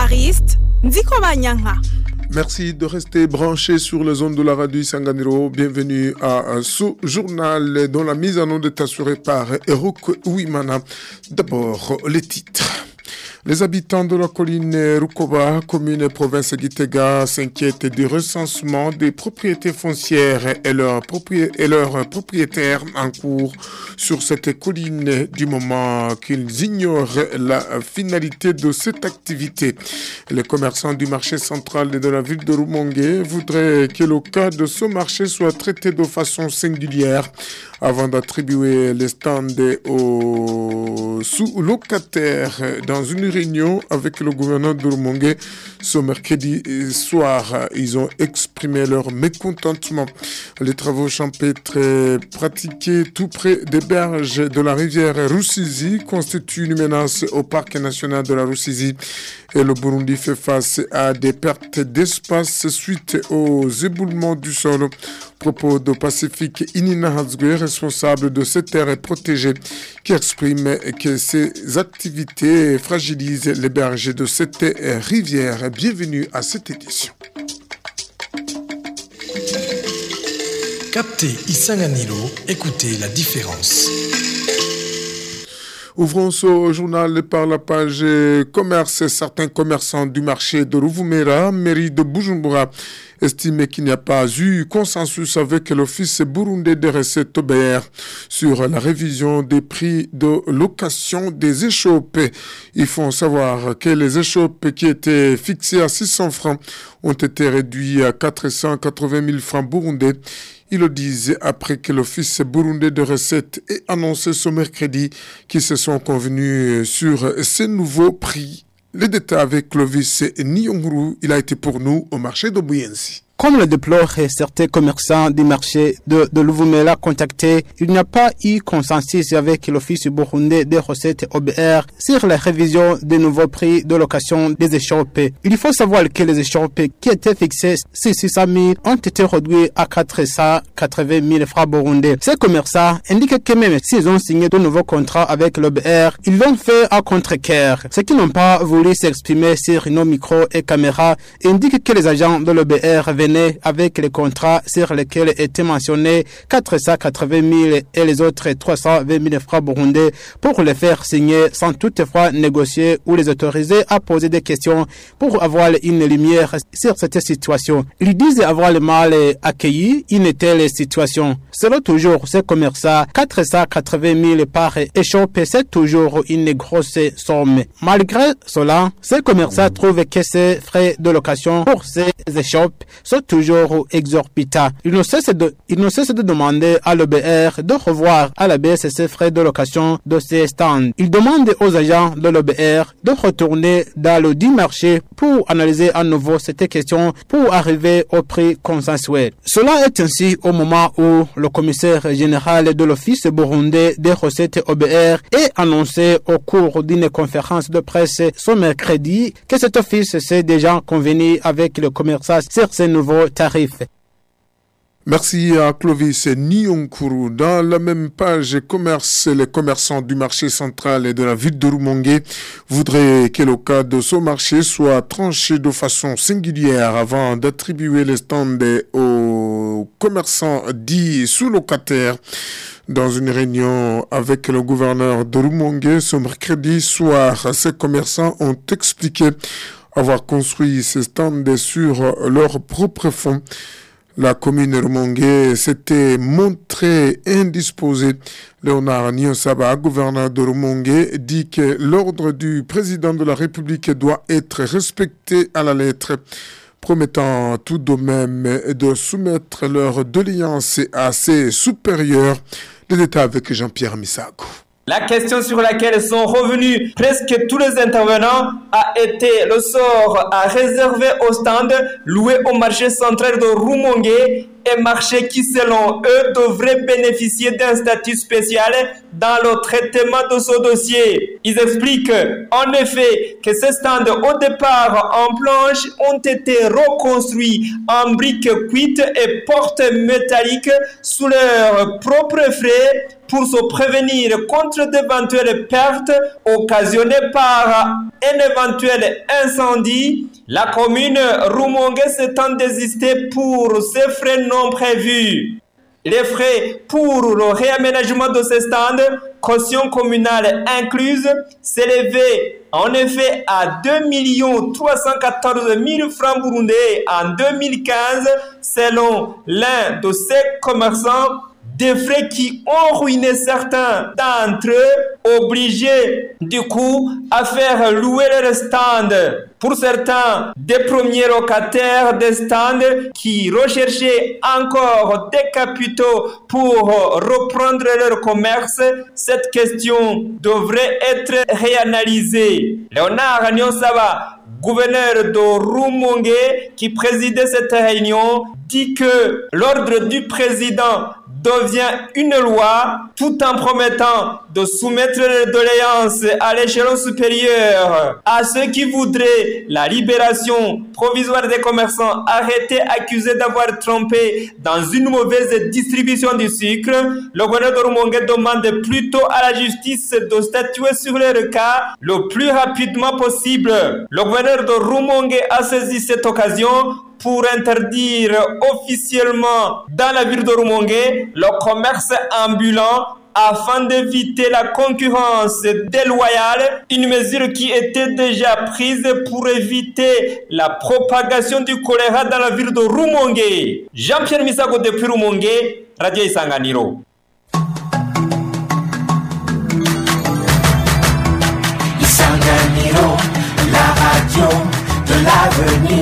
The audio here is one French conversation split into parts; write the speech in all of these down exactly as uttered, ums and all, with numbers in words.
Évariste Ndikobanyanga. Merci de rester branché sur les ondes de la radio Isanganiro. Bienvenue à ce journal dont la mise en onde est assurée par Erok Ouimana. D'abord, les titres. Les habitants de la colline Rukoba, commune et province Gitega, s'inquiètent du recensement des propriétés foncières et leurs propri- et leurs propriétaires en cours sur cette colline du moment qu'ils ignorent la finalité de cette activité. Les commerçants du marché central de la ville de Rumongue voudraient que le cas de ce marché soit traité de façon singulière avant d'attribuer les stands aux sous-locataires dans une réunion avec le gouverneur de Rumongue ce mercredi soir. Ils ont exprimé leur mécontentement. Les travaux champêtres pratiqués tout près des berges de la rivière Rusizi constituent une menace au parc national de la Rusizi et le Burundi fait face à des pertes d'espace suite aux éboulements du sol. Propos de Pacifique Inina Hatzgue, responsable de cette terre protégée, qui exprime que ces activités fragilisent les berges de cette rivière. Bienvenue à cette édition. Captez Isanganiro, écoutez la différence. Ouvrons ce journal par la page commerce. Certains commerçants du marché de Rouvoumera, mairie de Bujumbura, estiment qu'il n'y a pas eu consensus avec l'Office burundais des recettes O B R sur la révision des prix de location des échoppes. Ils font savoir que les échoppes qui étaient fixées à six cents francs ont été réduits à quatre cent quatre-vingt mille francs burundais. Ils le disent après que l'Office burundais de recettes ait annoncé ce mercredi qu'ils se sont convenus sur ces nouveaux prix. Les détails avec Clovis Nyonguru, il a été pour nous au marché de Bouyensi. Comme le déplorent certains commerçants du marché de, de Louvoumela contactés, il n'y a pas eu consensus avec l'Office burundais des recettes O B R sur la révision des nouveaux prix de location des échoppes. Il faut savoir que les échoppes qui étaient fixées sur six cent mille ont été réduits à quatre cent quatre-vingt mille francs burundais. Ces commerçants indiquent que même s'ils ont signé de nouveaux contrats avec l'O B R, ils l'ont fait à contre-cœur. Ceux qui n'ont pas voulu s'exprimer sur nos micros et caméras indiquent que les agents de l'O B R avec les contrats sur lesquels étaient mentionnés quatre cent quatre-vingt mille et les autres trois cent vingt mille francs burundais pour les faire signer sans toutefois négocier ou les autoriser à poser des questions pour avoir une lumière sur cette situation. Ils disent avoir le mal accueilli une telle situation. Selon toujours ces commerçants, quatre cent quatre-vingt mille par échoppe, c'est toujours une grosse somme. Malgré cela, ces commerçants trouvent que ces frais de location pour ces échoppes sont toujours exorbitants. Ils ne cessent de, ils ne cessent de demander à l'O B R de revoir à la baisse ces frais de location de ces stands. Ils demandent aux agents de l'O B R de retourner dans le dit marché pour analyser à nouveau cette question pour arriver au prix consensuel. Cela est ainsi au moment où le commissaire général de l'Office burundais des recettes O B R est annoncé au cours d'une conférence de presse ce mercredi que cet office s'est déjà convenu avec le commerçant sur ces nouveaux tarifs. Merci à Clovis Nyonguru. Dans la même page commerce, les commerçants du marché central et de la ville de Rumongue voudraient que le cas de ce marché soit tranché de façon singulière avant d'attribuer les stands aux commerçants dits sous-locataires. Dans une réunion avec le gouverneur de Rumongue ce mercredi soir, ces commerçants ont expliqué avoir construit ces stands sur leurs propres fonds. La commune Rumongue s'était montrée indisposée. Léonard Nionsaba, gouverneur de Rumongue, dit que l'ordre du président de la République doit être respecté à la lettre, promettant tout de même de soumettre leur doléance à ses supérieurs. Les détails avec Jean-Pierre Misago. La question sur laquelle sont revenus presque tous les intervenants a été le sort à réserver aux stands loués au marché central de Rumongue et marché qui, selon eux, devrait bénéficier d'un statut spécial dans le traitement de ce dossier. Ils expliquent en effet que ces stands au départ en planche ont été reconstruits en briques cuites et portes métalliques sous leurs propres frais pour se prévenir contre d'éventuelles pertes occasionnées par un éventuel incendie, la commune Rumongue s'étant désistée pour ces frais non prévus. Les frais pour le réaménagement de ces stands, caution communale incluse, s'élevaient en effet à deux millions trois cent quatorze mille francs burundais en deux mille quinze, selon l'un de ces commerçants. Des frais qui ont ruiné certains d'entre eux, obligés du coup à faire louer leur stand. Pour certains des premiers locataires des stands qui recherchaient encore des capitaux pour reprendre leur commerce, cette question devrait être réanalysée. Léonard Nyonsaba, gouverneur de Rumongue, qui présidait cette réunion, dit que l'ordre du président devient une loi tout en promettant de soumettre les doléances à l'échelon supérieur. À ceux qui voudraient la libération provisoire des commerçants arrêtés accusés d'avoir trompé dans une mauvaise distribution du sucre, le gouverneur de Rumongue demande plutôt à la justice de statuer sur leur cas le plus rapidement possible. Le gouverneur de Rumongue a saisi cette occasion pour interdire officiellement dans la ville de Rumongue le commerce ambulant afin d'éviter la concurrence déloyale, une mesure qui était déjà prise pour éviter la propagation du choléra dans la ville de Rumongue. Jean-Pierre Misago depuis Rumongue, Radio Isanganiro. Isanganiro, la radio de l'avenir.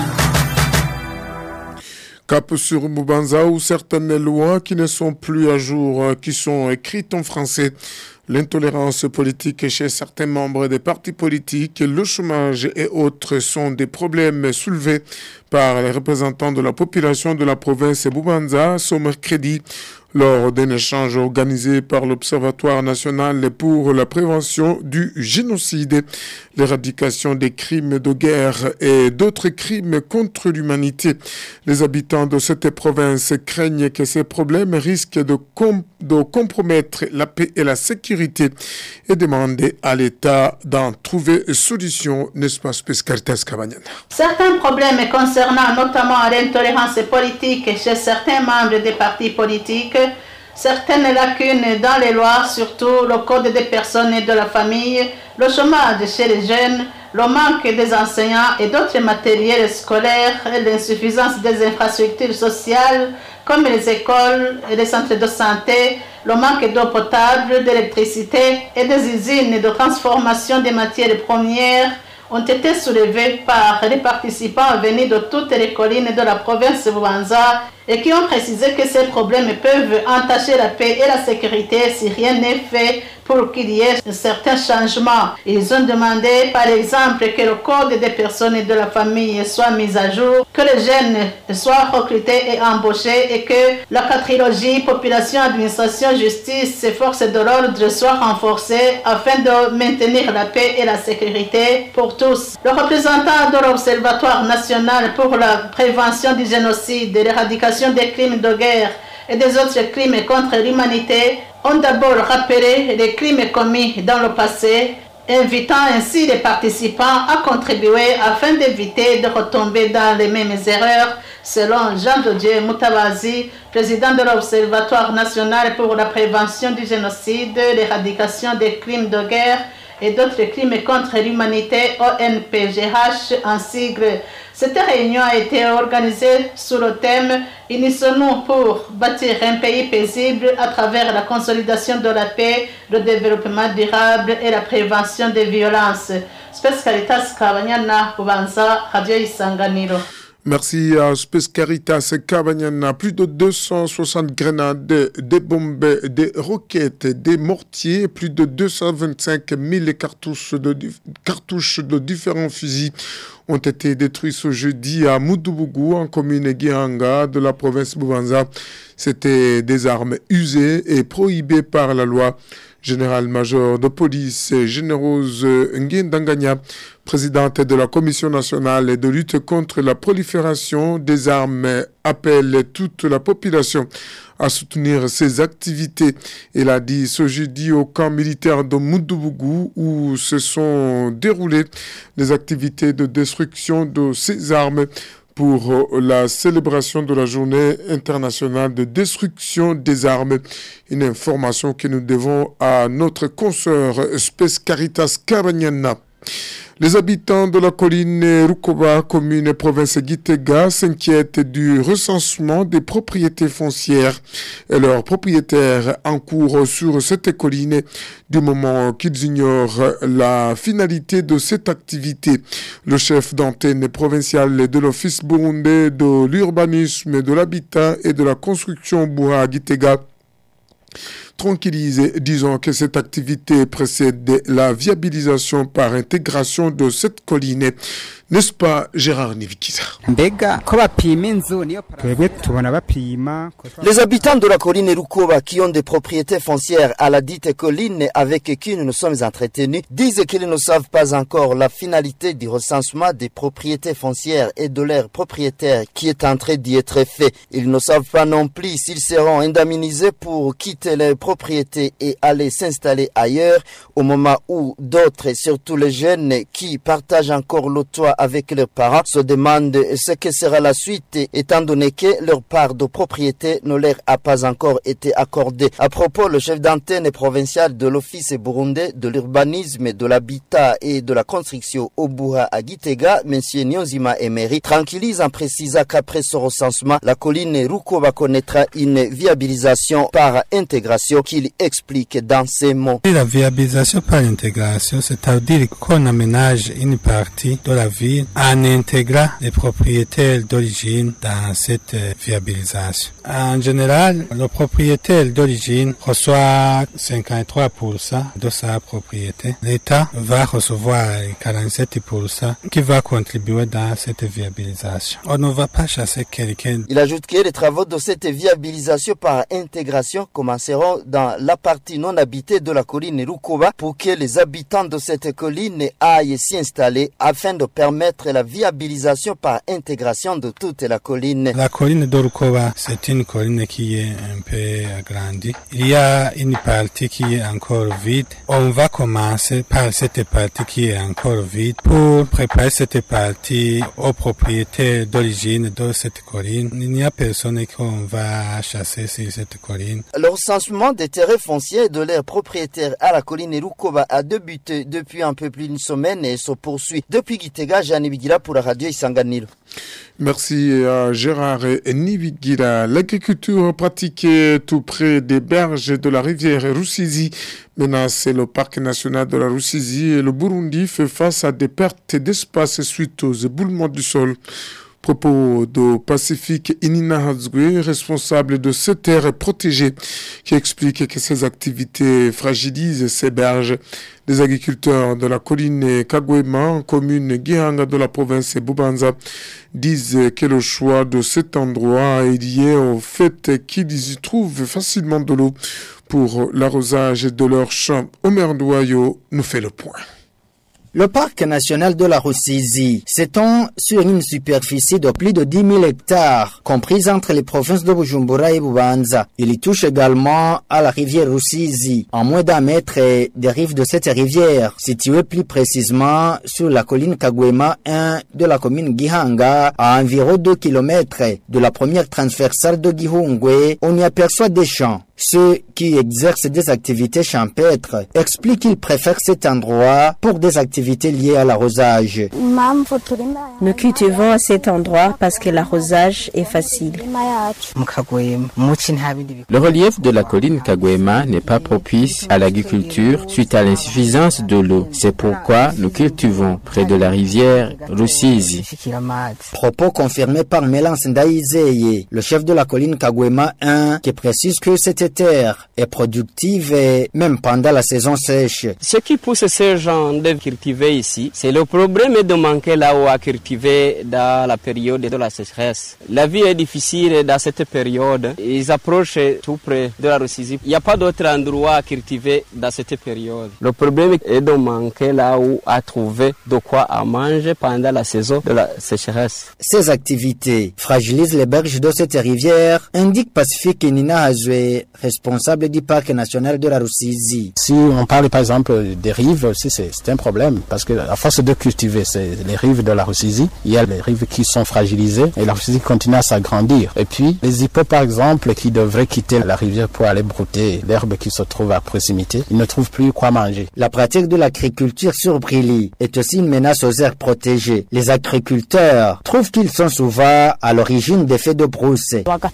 Cap sur Bubanza, où certaines lois qui ne sont plus à jour, qui sont écrites en français, l'intolérance politique chez certains membres des partis politiques, le chômage et autres sont des problèmes soulevés par les représentants de la population de la province Bubanza ce mercredi lors d'un échange organisé par l'Observatoire national pour la prévention du génocide, l'éradication des crimes de guerre et d'autres crimes contre l'humanité. Les habitants de cette province craignent que ces problèmes risquent de, com- de compromettre la paix et la sécurité et demandent à l'État d'en trouver solution, n'est-ce pas, Spescaritas Kabanyana? Certains problèmes concernant notamment l'intolérance politique chez certains membres des partis politiques, certaines lacunes dans les lois, surtout le code des personnes et de la famille, le chômage chez les jeunes, le manque des enseignants et d'autres matériels scolaires, l'insuffisance des infrastructures sociales comme les écoles et les centres de santé, le manque d'eau potable, d'électricité et des usines de transformation des matières premières ont été soulevés par les participants venus de toutes les collines de la province de Bubanza et qui ont précisé que ces problèmes peuvent entacher la paix et la sécurité si rien n'est fait pour qu'il y ait certains changements. Ils ont demandé, par exemple, que le code des personnes et de la famille soit mis à jour, que les jeunes soient recrutés et embauchés et que la quadrilogie population, administration, justice et forces de l'ordre soit renforcée afin de maintenir la paix et la sécurité pour tous. Le représentant de l'Observatoire national pour la prévention du génocide et l'éradication des crimes de guerre et des autres crimes contre l'humanité ont d'abord rappelé les crimes commis dans le passé, invitant ainsi les participants à contribuer afin d'éviter de retomber dans les mêmes erreurs, selon Jean-Dodier Moutabazi, président de l'Observatoire national pour la prévention du génocide, l'éradication des crimes de guerre et d'autres crimes contre l'humanité, O N P G H en sigle. Cette réunion a été organisée sous le thème « Unissons-nous pour bâtir un pays paisible à travers la consolidation de la paix, le développement durable et la prévention des violences ». Spescaritas Kabanyana, Bubanza, Radio Isanganiro. Merci à Spescaritas Kabanyana. Plus de deux cent soixante grenades, des bombes, des roquettes, des mortiers, plus de deux cent vingt-cinq mille cartouches de, cartouches de différents fusils ont été détruits ce jeudi à Moudoubou, en commune Gihanga de la province Bubanza. C'était des armes usées et prohibées par la loi. Général-major de police Générose Nguindanganya, présidente de la Commission nationale de lutte contre la prolifération des armes appelle toute la population à soutenir ces activités. Il a dit ce jeudi au camp militaire de Moudoubou où se sont déroulées les activités de destruction de ces armes pour la célébration de la journée internationale de destruction des armes. Une information que nous devons à notre consoeur Spes Caritas Kabanyana. Les habitants de la colline Rukoba, commune et province Gitega, s'inquiètent du recensement des propriétés foncières et leurs propriétaires en cours sur cette colline du moment qu'ils ignorent la finalité de cette activité. Le chef d'antenne provinciale de l'Office burundais de l'urbanisme, de l'habitat et de la construction Bouha Gitega tranquillisé, disons que cette activité précède la viabilisation par intégration de cette colline. N'est-ce pas, Gérard Nivikiza? Les habitants de la colline Rukoba qui ont des propriétés foncières à la dite colline avec qui nous nous sommes entretenus disent qu'ils ne savent pas encore la finalité du recensement des propriétés foncières et de leurs propriétaires qui est en train d'y être fait. Ils ne savent pas non plus s'ils seront indemnisés pour quitter leurs propriétés et aller s'installer ailleurs au moment où d'autres, surtout les jeunes qui partagent encore le toit avec leurs parents, se demandent ce que sera la suite étant donné que leur part de propriété ne leur a pas encore été accordée. À propos, le chef d'antenne provincial de l'Office burundais de l'urbanisme, de l'habitat et de la construction au Bouha à Gitega, M. Nyonzima Emery, tranquillise en précisant qu'après ce recensement, la colline Rukoba connaîtra une viabilisation par intégration qu'il explique dans ces mots. La viabilisation par intégration, c'est-à-dire qu'on aménage une partie de la ville en intégrant les propriétaires d'origine dans cette viabilisation. En général, le propriétaire d'origine reçoit cinquante-trois pour cent de sa propriété. L'État va recevoir quarante-sept pour cent qui va contribuer dans cette viabilisation. On ne va pas chasser quelqu'un. Il ajoute que les travaux de cette viabilisation par intégration commenceront dans la partie non habitée de la colline Rukoba pour que les habitants de cette colline aillent s'y installer afin de permettre la viabilisation par intégration de toute la colline. La colline de Rukoba, c'est une colline qui est un peu agrandie. Il y a une partie qui est encore vide. On va commencer par cette partie qui est encore vide pour préparer cette partie aux propriétaires d'origine de cette colline. Il n'y a personne qu'on va chasser sur cette colline. Le recensement des terrains fonciers de leurs propriétaires à la colline Rukoba a débuté depuis un peu plus d'une semaine et se poursuit. Depuis Gitega, Jeanne Bigila pour la radio Isanganiro. Merci à Gérard Nivigira. L'agriculture pratiquée tout près des berges de la rivière Rusizi menace le parc national de la Rusizi et le Burundi fait face à des pertes d'espace suite aux éboulements du sol. Propos de Pacifique Inina Hazgwe, responsable de cette terre protégée, qui explique que ces activités fragilisent ces berges. Les agriculteurs de la colline Kagwema, commune Gihanga de la province Bubanza, disent que le choix de cet endroit est lié au fait qu'ils y trouvent facilement de l'eau pour l'arrosage de leurs champs. Omer Douayo nous fait le point. Le parc national de la Rusizi s'étend sur une superficie de plus de dix mille hectares, comprise entre les provinces de Bujumbura et Bubanza. Il y touche également à la rivière Rusizi, en moins d'un mètre des rives de cette rivière, située plus précisément sur la colline Kagwema un de la commune Gihanga, à environ deux kilomètres de la première transversale de Gihungwe. On y aperçoit des champs. Ceux qui exercent des activités champêtres expliquent qu'ils préfèrent cet endroit pour des activités liées à l'arrosage. Nous cultivons à cet endroit parce que l'arrosage est facile. Le relief de la colline Kagwema n'est pas propice à l'agriculture suite à l'insuffisance de l'eau. C'est pourquoi nous cultivons près de la rivière Rusizi. Propos confirmés par Mélance Ndaïzeye, le chef de la colline Kagwema un, qui précise que cette cette terre est productive et même pendant la saison sèche. Ce qui pousse ces gens de cultiver ici, c'est le problème de manquer là où à cultiver dans la période de la sécheresse. La vie est difficile dans cette période. Ils approchent tout près de la Rusizi. Il n'y a pas d'autre endroit à cultiver dans cette période. Le problème est de manquer là où à trouver de quoi à manger pendant la saison de la sécheresse. Ces activités fragilisent les berges de cette rivière, indique Pacifique Nina Hazoué, responsable du parc national de la Rusizi. Si on parle par exemple des rives aussi, c'est, c'est un problème parce que à force de cultiver c'est les rives de la Rusizi, il y a les rives qui sont fragilisées et la Rusizi continue à s'agrandir. Et puis les hippos par exemple qui devraient quitter la rivière pour aller brouter l'herbe qui se trouve à proximité, ils ne trouvent plus quoi manger. La pratique de l'agriculture sur brûlis est aussi une menace aux aires protégées. Les agriculteurs trouvent qu'ils sont souvent à l'origine des feux de brousse.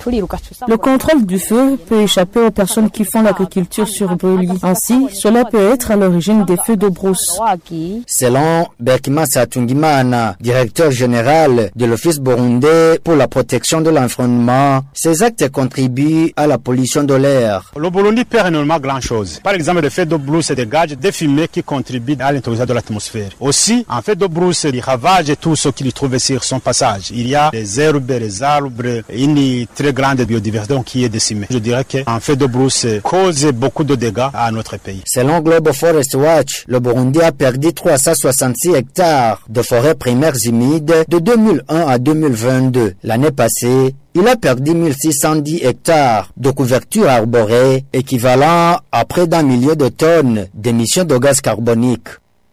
Le contrôle du feu peut échapper aux personnes qui font l'agriculture sur brûlis. Ainsi, cela peut être à l'origine des feux de brousse. Selon Berkima Satungimana, directeur général de l'Office burundais pour la protection de l'environnement, ces actes contribuent à la pollution de l'air. Le Burundi perd énormément grand-chose. Par exemple, le feu de brousse dégage des fumées qui contribuent à l'intoxication de l'atmosphère. Aussi, en fait de brousse, il ravage tout ce qu'il trouve sur son passage. Il y a des herbes, les arbres, une très grande biodiversité qui est décimée. Je dirais qu'en fait de brousse cause beaucoup de dégâts à notre pays. Selon Global Forest Watch, le Burundi a perdu trois cent soixante-six hectares de forêts primaires humides de deux mille un à deux mille vingt-deux. L'année passée, il a perdu mille six cent dix hectares de couverture arborée, équivalent à près d'un million de tonnes d'émissions de gaz carbonique.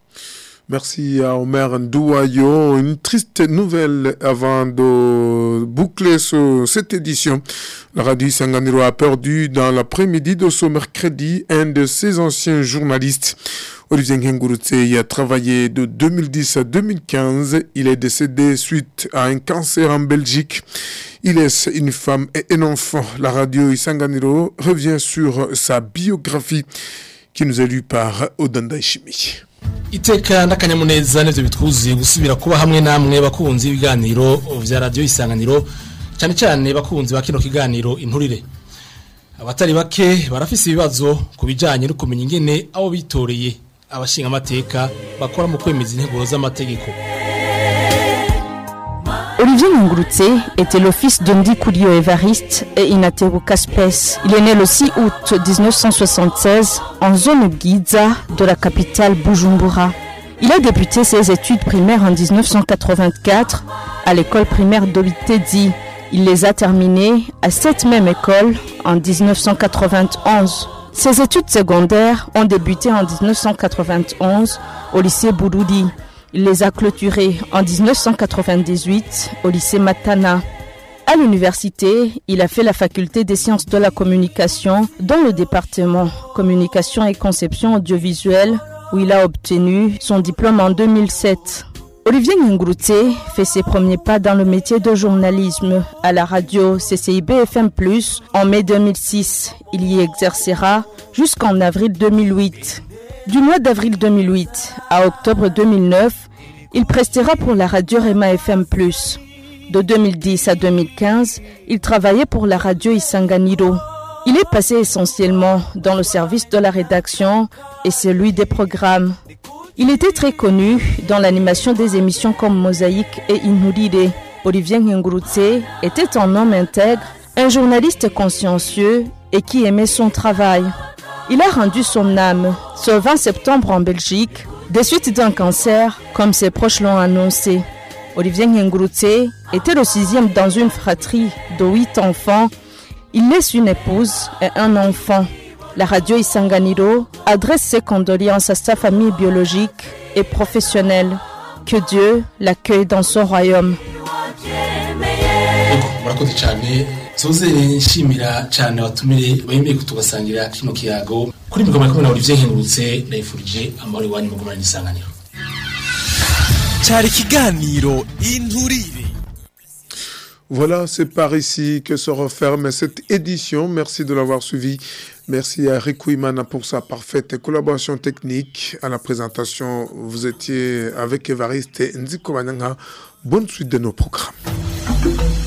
Merci à Omer Ndouayo. Une triste nouvelle avant de boucler ce, cette édition. La radio Sanganiro a perdu dans l'après-midi de ce mercredi un de ses anciens journalistes. Olivier Ngengurutse y a travaillé de deux mille dix à deux mille quinze. Il est décédé suite à un cancer en Belgique. Il laisse une femme et un enfant. La radio Sanganiro revient sur sa biographie qui nous est lue par Odanda Ishimi. Iteka n'akanyamuneza n'ivyo bitwuzuye gusubira kuba hamwe namwe bakunzi ibiganiro vya radio Isanganiro cyane cyane bakunzi ba kino kiganiro inturire. Abatari bake barafise ibibazo kubijanye no kumenya ingene abo bitoreye abashinga amateka bakora mu kwemeza intego z'amategeko. Olivier Ngurutse était le fils de Ndikurio Evariste et Inateru Kaspes. Il est né le six août dix-neuf cent soixante-seize en zone Giza de la capitale Bujumbura. Il a débuté ses études primaires en dix-neuf cent quatre-vingt-quatre à l'école primaire d'Olitedi. Il les a terminées à cette même école en dix-neuf cent quatre-vingt-onze. Ses études secondaires ont débuté en dix-neuf cent quatre-vingt-onze au lycée Burudi. Il les a clôturés en dix-neuf cent quatre-vingt-dix-huit au lycée Matana. À l'université, il a fait la faculté des sciences de la communication dans le département communication et conception audiovisuelle où il a obtenu son diplôme en deux mille sept. Olivier Ngurutse fait ses premiers pas dans le métier de journalisme à la radio C C I B F M plus, en mai deux mille six. Il y exercera jusqu'en avril deux mille huit. Du mois d'avril deux mille huit à octobre deux mille neuf, il prestera pour la radio Rema F M plus. De deux mille dix à deux mille quinze, il travaillait pour la radio Isanganiro. Il est passé essentiellement dans le service de la rédaction et celui des programmes. Il était très connu dans l'animation des émissions comme Mosaïque et Inurire. Olivier Ngurutse était un homme intègre, un journaliste consciencieux et qui aimait son travail. Il a rendu son âme ce vingt septembre en Belgique, des suites d'un cancer, comme ses proches l'ont annoncé. Olivier Ngurutse était le sixième dans une fratrie de huit enfants. Il laisse une épouse et un enfant. La radio Isanganiro adresse ses condoléances à sa famille biologique et professionnelle. Que Dieu l'accueille dans son royaume. Soze nshimira cyane watumire wemeye kutugasangira kino kiyago kuri mikoma kumwe na Olivier Ngurutse ndayifurije amahoro wanyu mu gumana Isanganiro. Cyari kiganiro inturire. Voilà, c'est par ici que se referme cette édition. Merci de l'avoir suivi. Merci à Riku Imana pour sa parfaite collaboration technique. À la présentation, vous étiez avec Évariste Nziko Wananga. Bonne suite de nos programmes.